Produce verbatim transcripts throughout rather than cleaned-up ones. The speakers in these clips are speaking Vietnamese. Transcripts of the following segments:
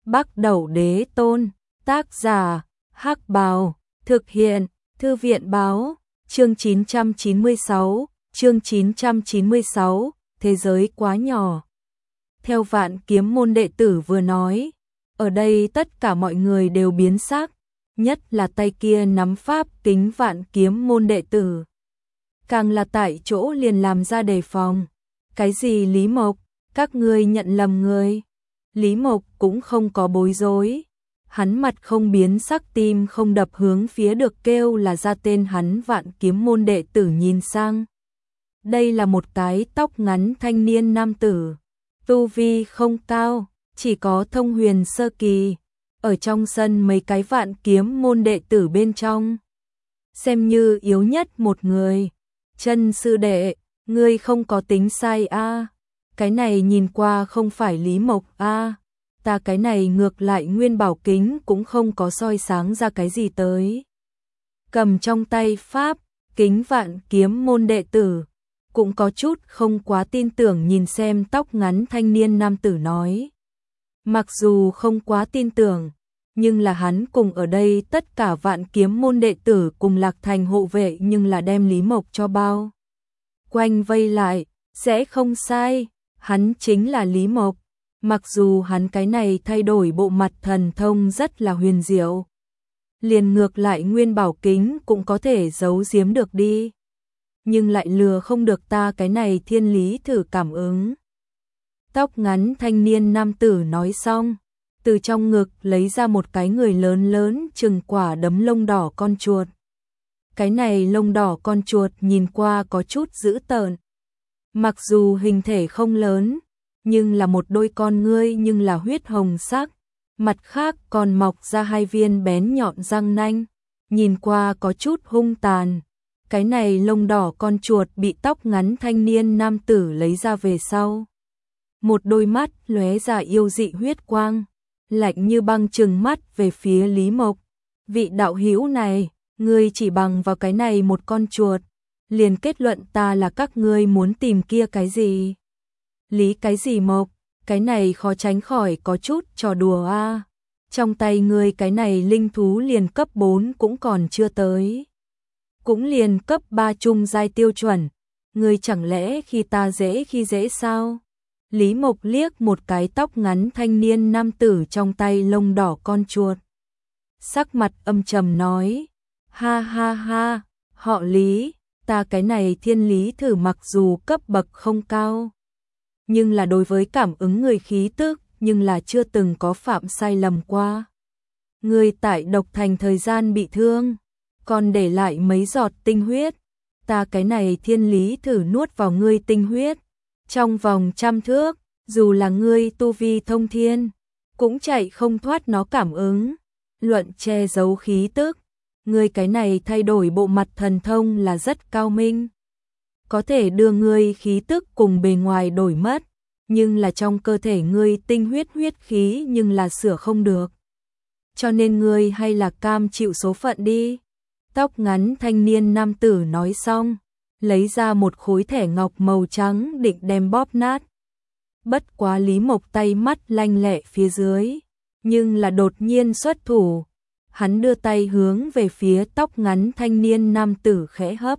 Bắc Đẩu Đế Tôn, tác giả, Hắc Bào, thực hiện, Thư viện báo, chương chín trăm chín mươi sáu, chương chín trăm chín mươi sáu, thế giới quá nhỏ. Theo Vạn Kiếm môn đệ tử vừa nói, ở đây tất cả mọi người đều biến sắc, nhất là tay kia nắm pháp kính Vạn Kiếm môn đệ tử. Càng là tại chỗ liền làm ra đề phòng. Cái gì Lý Mộc, các ngươi nhận lầm người. Lý Mộc cũng không có bối rối. Hắn mặt không biến sắc, tim không đập, hướng phía được kêu là ra tên hắn Vạn Kiếm môn đệ tử nhìn sang. Đây là một cái tóc ngắn thanh niên nam tử. Tu vi không cao, chỉ có thông huyền sơ kỳ. Ở trong sân mấy cái Vạn Kiếm môn đệ tử bên trong, xem như yếu nhất một người. Chân sư đệ, ngươi không có tính sai a. À. Cái này nhìn qua không phải Lý Mộc a. À. Ta cái này ngược lại nguyên bảo kính cũng không có soi sáng ra cái gì tới. Cầm trong tay pháp kính Vạn Kiếm môn đệ tử, cũng có chút không quá tin tưởng nhìn xem tóc ngắn thanh niên nam tử nói. Mặc dù không quá tin tưởng, nhưng là hắn cùng ở đây tất cả Vạn Kiếm môn đệ tử cùng Lạc Thành hộ vệ, nhưng là đem Lý Mộc cho bao quanh vây lại, sẽ không sai, hắn chính là Lý Mộc. Mặc dù hắn cái này thay đổi bộ mặt thần thông rất là huyền diệu, liền ngược lại nguyên bảo kính cũng có thể giấu giếm được đi, nhưng lại lừa không được ta cái này thiên lý thử cảm ứng. Tóc ngắn thanh niên nam tử nói xong, từ trong ngực lấy ra một cái người lớn lớn chừng quả đấm lông đỏ con chuột. Cái này lông đỏ con chuột nhìn qua có chút dữ tợn. Mặc dù hình thể không lớn, nhưng là một đôi con ngươi nhưng là huyết hồng sắc, mặt khác còn mọc ra hai viên bén nhọn răng nanh, nhìn qua có chút hung tàn. Cái này lông đỏ con chuột bị tóc ngắn thanh niên nam tử lấy ra về sau, một đôi mắt lóe ra yêu dị huyết quang, lạnh như băng trừng mắt về phía Lý Mộc. Vị đạo hữu này, ngươi chỉ bằng vào cái này một con chuột, liền kết luận ta là các ngươi muốn tìm kia cái gì? Lý cái gì Mộc, cái này khó tránh khỏi có chút trò đùa a. À. Trong tay ngươi cái này linh thú liền cấp bốn cũng còn chưa tới, cũng liền cấp ba trung giai tiêu chuẩn, ngươi chẳng lẽ khi ta dễ khi dễ sao? Lý Mộc liếc một cái tóc ngắn thanh niên nam tử trong tay lông đỏ con chuột, sắc mặt âm trầm nói, ha ha ha, họ Lý, ta cái này thiên lý thử mặc dù cấp bậc không cao, nhưng là đối với cảm ứng người khí tức, nhưng là chưa từng có phạm sai lầm qua. Ngươi tại Độc Thành thời gian bị thương, còn để lại mấy giọt tinh huyết, ta cái này thiên lý thử nuốt vào ngươi tinh huyết, trong vòng trăm thước, dù là ngươi tu vi thông thiên, cũng chạy không thoát nó cảm ứng. Luận che giấu khí tức, ngươi cái này thay đổi bộ mặt thần thông là rất cao minh, có thể đưa ngươi khí tức cùng bề ngoài đổi mất, nhưng là trong cơ thể ngươi tinh huyết huyết khí nhưng là sửa không được. Cho nên ngươi hay là cam chịu số phận đi. Tóc ngắn thanh niên nam tử nói xong, lấy ra một khối thẻ ngọc màu trắng định đem bóp nát. Bất quá Lý Mộc tay mắt lanh lẹ phía dưới, nhưng là đột nhiên xuất thủ. Hắn đưa tay hướng về phía tóc ngắn thanh niên nam tử khẽ hấp,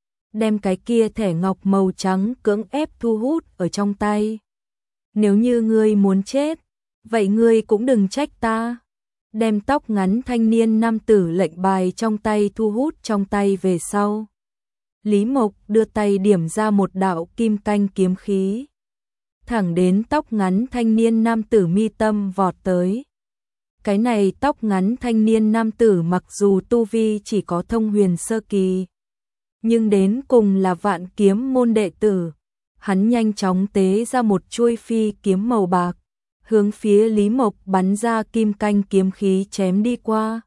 đem cái kia thẻ ngọc màu trắng cưỡng ép thu hút ở trong tay. Nếu như ngươi muốn chết, vậy ngươi cũng đừng trách ta. Đem tóc ngắn thanh niên nam tử lệnh bài trong tay thu hút trong tay về sau, Lý Mộc đưa tay điểm ra một đạo kim canh kiếm khí, thẳng đến tóc ngắn thanh niên nam tử mi tâm vọt tới. Cái này tóc ngắn thanh niên nam tử mặc dù tu vi chỉ có thông huyền sơ kỳ, nhưng đến cùng là Vạn Kiếm môn đệ tử. Hắn nhanh chóng tế ra một chuôi phi kiếm màu bạc, hướng phía Lý Mộc bắn ra kim canh kiếm khí chém đi qua.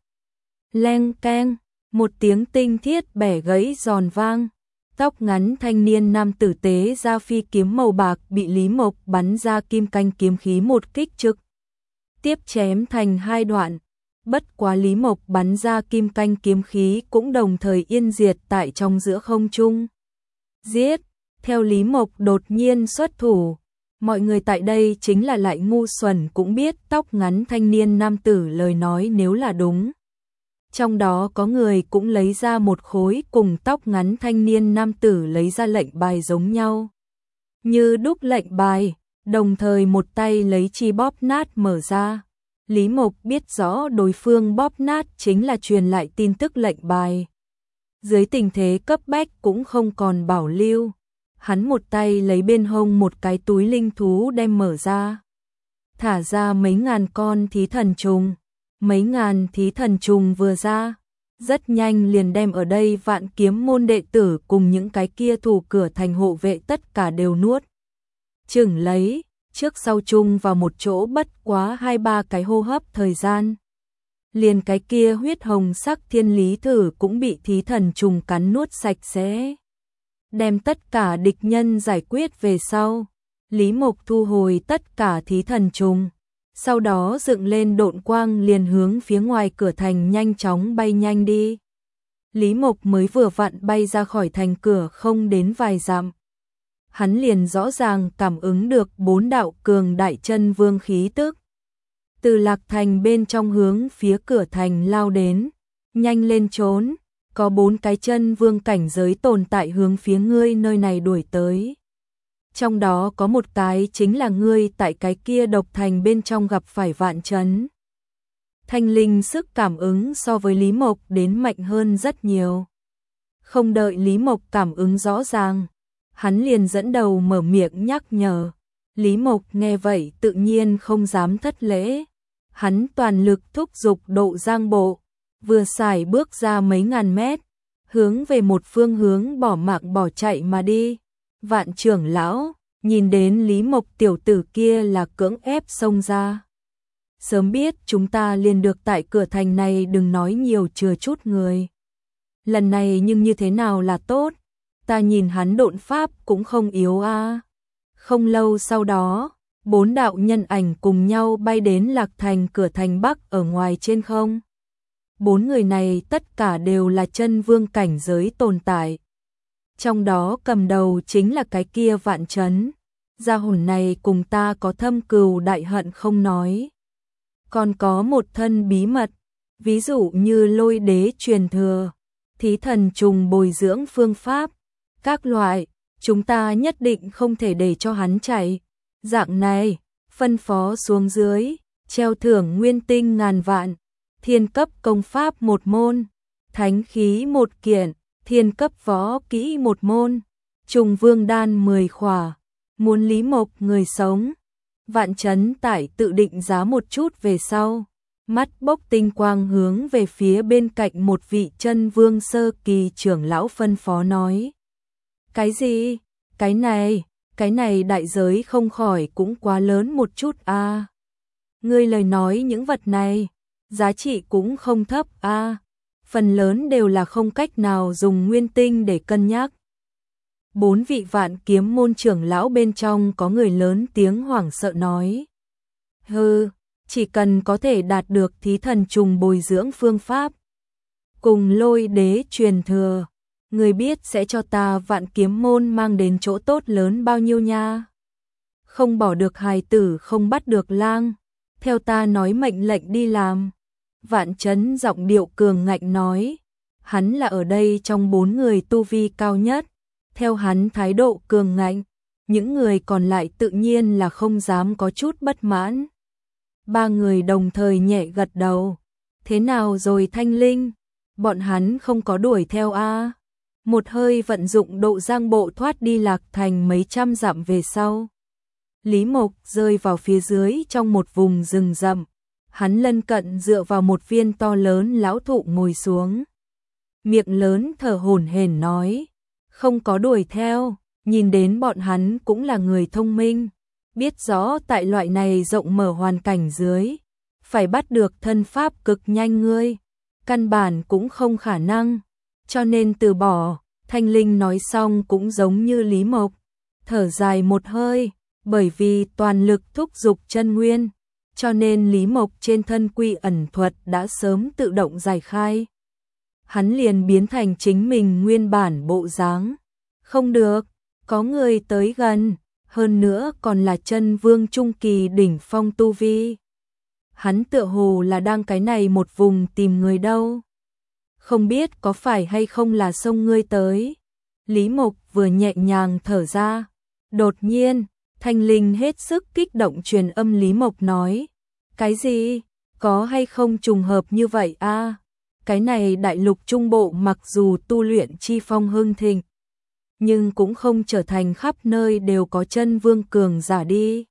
Leng keng, một tiếng tinh thiết bẻ gãy giòn vang. Tóc ngắn thanh niên nam tử tế ra phi kiếm màu bạc bị Lý Mộc bắn ra kim canh kiếm khí một kích trực tiếp chém thành hai đoạn. Bất quá Lý Mộc bắn ra kim canh kiếm khí cũng đồng thời yên diệt tại trong giữa không trung. Giết! Theo Lý Mộc đột nhiên xuất thủ, Mọi người tại đây chính là lại ngu xuẩn cũng biết tóc ngắn thanh niên nam tử lời nói nếu là đúng. Trong đó có người cũng lấy ra một khối cùng tóc ngắn thanh niên nam tử lấy ra lệnh bài giống nhau. Như đúc lệnh bài, đồng thời một tay lấy chi bóp nát mở ra. Lý Mộc biết rõ đối phương bóp nát chính là truyền lại tin tức lệnh bài. Dưới tình thế cấp bách cũng không còn bảo lưu. Hắn một tay lấy bên hông một cái túi linh thú đem mở ra. Thả ra mấy ngàn con thí thần trùng. Mấy ngàn thí thần trùng vừa ra. Rất nhanh liền đem ở đây vạn kiếm môn đệ tử cùng những cái kia thủ cửa thành hộ vệ tất cả đều nuốt. Chừng lấy, trước sau chung vào một chỗ bất quá hai ba cái hô hấp thời gian. Liền cái kia huyết hồng sắc thiên lý thử cũng bị thí thần trùng cắn nuốt sạch sẽ. Đem tất cả địch nhân giải quyết về sau. Lý Mộc thu hồi tất cả thí thần trùng. Sau đó dựng lên độn quang liền hướng phía ngoài cửa thành nhanh chóng bay nhanh đi. Lý Mộc mới vừa vặn bay ra khỏi thành cửa không đến vài dặm. Hắn liền rõ ràng cảm ứng được bốn đạo cường đại chân vương khí tức. Từ Lạc Thành bên trong hướng phía cửa thành lao đến, nhanh lên trốn, có bốn cái chân vương cảnh giới tồn tại hướng phía ngươi nơi này đuổi tới. Trong đó có một cái chính là ngươi tại cái kia độc thành bên trong gặp phải Vạn Chấn. Thanh linh sức cảm ứng so với Lý Mộc đến mạnh hơn rất nhiều. Không đợi Lý Mộc cảm ứng rõ ràng, hắn liền dẫn đầu mở miệng nhắc nhở. Lý Mộc nghe vậy tự nhiên không dám thất lễ. Hắn toàn lực thúc giục độ giang bộ, vừa xài bước ra mấy ngàn mét, hướng về một phương hướng bỏ mạng bỏ chạy mà đi. Vạn trưởng lão, nhìn đến Lý Mộc tiểu tử kia là cưỡng ép xông ra. Sớm biết chúng ta liền được tại cửa thành này đừng nói nhiều chừa chút người. Lần này nhưng như thế nào là tốt, ta nhìn hắn độn pháp cũng không yếu a. À. Không lâu sau đó, bốn đạo nhân ảnh cùng nhau bay đến Lạc Thành cửa thành Bắc ở ngoài trên không. Bốn người này tất cả đều là chân vương cảnh giới tồn tại. Trong đó cầm đầu chính là cái kia Vạn Chấn. Gia hồn này cùng ta có thâm cừu đại hận không nói. Còn có một thân bí mật, ví dụ như lôi đế truyền thừa, thí thần trùng bồi dưỡng phương pháp, các loại, chúng ta nhất định không thể để cho hắn chạy. Dạng này, phân phó xuống dưới, treo thưởng nguyên tinh ngàn vạn, thiên cấp công pháp một môn, thánh khí một kiện, thiên cấp võ kỹ một môn, trùng vương đan mười khỏa, muốn Lý Mộc người sống. Vạn Chấn tại tự định giá một chút về sau, mắt bốc tinh quang hướng về phía bên cạnh một vị chân vương sơ kỳ trưởng lão phân phó nói. Cái gì? Cái này, cái này đại giới không khỏi cũng quá lớn một chút a. À. Ngươi lời nói những vật này, giá trị cũng không thấp a. À. Phần lớn đều là không cách nào dùng nguyên tinh để cân nhắc. Bốn vị Vạn Kiếm môn trưởng lão bên trong có người lớn tiếng hoảng sợ nói. Hừ, chỉ cần có thể đạt được thí thần trùng bồi dưỡng phương pháp, cùng lôi đế truyền thừa, người biết sẽ cho ta Vạn Kiếm môn mang đến chỗ tốt lớn bao nhiêu nha. Không bỏ được hài tử không bắt được lang, theo ta nói mệnh lệnh đi làm. Vạn Chấn giọng điệu cường ngạnh nói, hắn là ở đây trong bốn người tu vi cao nhất. Theo hắn thái độ cường ngạnh, những người còn lại tự nhiên là không dám có chút bất mãn. Ba người đồng thời nhẹ gật đầu. Thế nào rồi Thanh Linh? Bọn hắn không có đuổi theo a? À? Một hơi vận dụng độ giang bộ thoát đi Lạc Thành mấy trăm dặm về sau. Lý Mộc rơi vào phía dưới trong một vùng rừng rậm. Hắn lân cận dựa vào một viên to lớn lão thụ ngồi xuống. Miệng lớn thở hổn hển nói. Không có đuổi theo, nhìn đến bọn hắn cũng là người thông minh, biết rõ tại loại này rộng mở hoàn cảnh dưới, phải bắt được thân pháp cực nhanh ngươi, căn bản cũng không khả năng, cho nên từ bỏ. Thanh Linh nói xong cũng giống như Lý Mộc, thở dài một hơi, bởi vì toàn lực thúc giục chân nguyên, cho nên Lý Mộc trên thân quy ẩn thuật đã sớm tự động giải khai. Hắn liền biến thành chính mình nguyên bản bộ dáng. Không được, có người tới gần, hơn nữa còn là chân vương trung kỳ đỉnh phong tu vi. Hắn tựa hồ là đang cái này một vùng tìm người đâu. Không biết có phải hay không là xông ngươi tới. Lý Mộc vừa nhẹ nhàng thở ra. Đột nhiên, Thanh Linh hết sức kích động truyền âm Lý Mộc nói. Cái gì? Có hay không trùng hợp như vậy a? À? Cái này đại lục trung bộ mặc dù tu luyện chi phong hưng thịnh, nhưng cũng không trở thành khắp nơi đều có chân vương cường giả đi.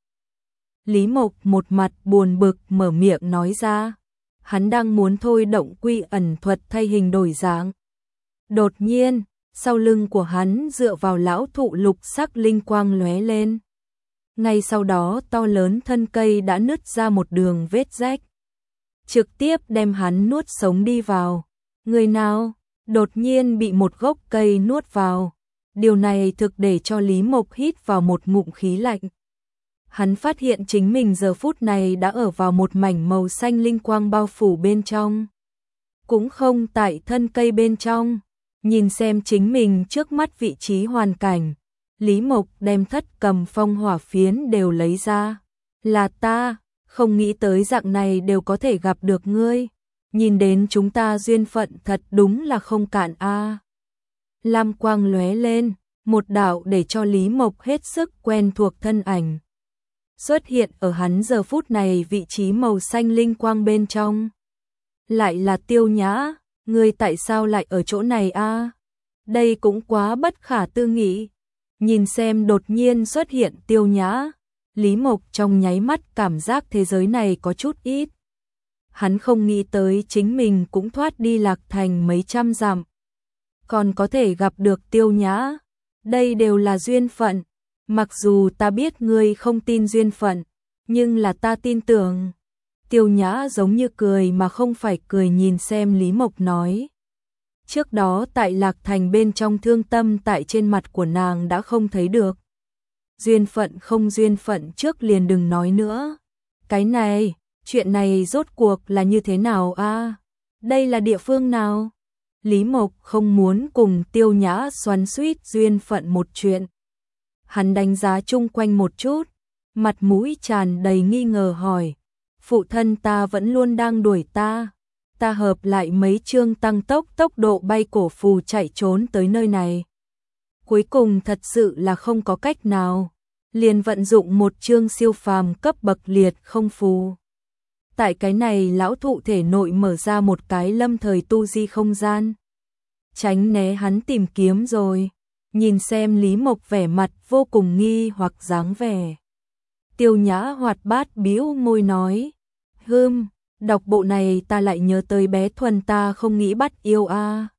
Lý Mộc một mặt buồn bực mở miệng nói ra. Hắn đang muốn thôi động quy ẩn thuật thay hình đổi dạng. Đột nhiên, sau lưng của hắn dựa vào lão thụ lục sắc linh quang lóe lên. Ngay sau đó to lớn thân cây đã nứt ra một đường vết rách, trực tiếp đem hắn nuốt sống đi vào. Người nào đột nhiên bị một gốc cây nuốt vào. Điều này thực để cho Lý Mộc hít vào một ngụm khí lạnh. Hắn phát hiện chính mình giờ phút này đã ở vào một mảnh màu xanh linh quang bao phủ bên trong. Cũng không tại thân cây bên trong. Nhìn xem chính mình trước mắt vị trí hoàn cảnh, Lý Mộc đem thất cầm phong hỏa phiến đều lấy ra. Là ta, không nghĩ tới dạng này đều có thể gặp được ngươi. Nhìn đến chúng ta duyên phận thật đúng là không cạn a. À. Lam quang lóe lên, một đạo để cho Lý Mộc hết sức quen thuộc thân ảnh xuất hiện ở hắn giờ phút này vị trí màu xanh linh quang bên trong. Lại là Tiêu Nhã, ngươi tại sao lại ở chỗ này a? À? Đây cũng quá bất khả tư nghị. Nhìn xem đột nhiên xuất hiện Tiêu Nhã, Lý Mộc trong nháy mắt cảm giác thế giới này có chút ít. Hắn không nghĩ tới chính mình cũng thoát đi Lạc Thành mấy trăm dặm, còn có thể gặp được Tiêu Nhã. Đây đều là duyên phận. Mặc dù ta biết ngươi không tin duyên phận, nhưng là ta tin tưởng. Tiêu Nhã giống như cười mà không phải cười nhìn xem Lý Mộc nói. Trước đó tại Lạc Thành bên trong thương tâm tại trên mặt của nàng đã không thấy được. Duyên phận không duyên phận trước liền đừng nói nữa. Cái này, chuyện này rốt cuộc là như thế nào a? À? Đây là địa phương nào? Lý Mộc không muốn cùng Tiêu Nhã xoắn xuýt duyên phận một chuyện. Hắn đánh giá chung quanh một chút, mặt mũi tràn đầy nghi ngờ hỏi. Phụ thân ta vẫn luôn đang đuổi ta. Ta hợp lại mấy chương tăng tốc tốc độ bay cổ phù chạy trốn tới nơi này. Cuối cùng thật sự là không có cách nào. Liền vận dụng một chương siêu phàm cấp bậc liệt không phù. Tại cái này lão thụ thể nội mở ra một cái lâm thời tu di không gian. Tránh né hắn tìm kiếm rồi. Nhìn xem Lý Mộc vẻ mặt vô cùng nghi hoặc dáng vẻ. Tiêu Nhã hoạt bát bĩu môi nói. Hừm, đọc bộ này ta lại nhớ tới bé Thuần ta không nghĩ bắt yêu a. À.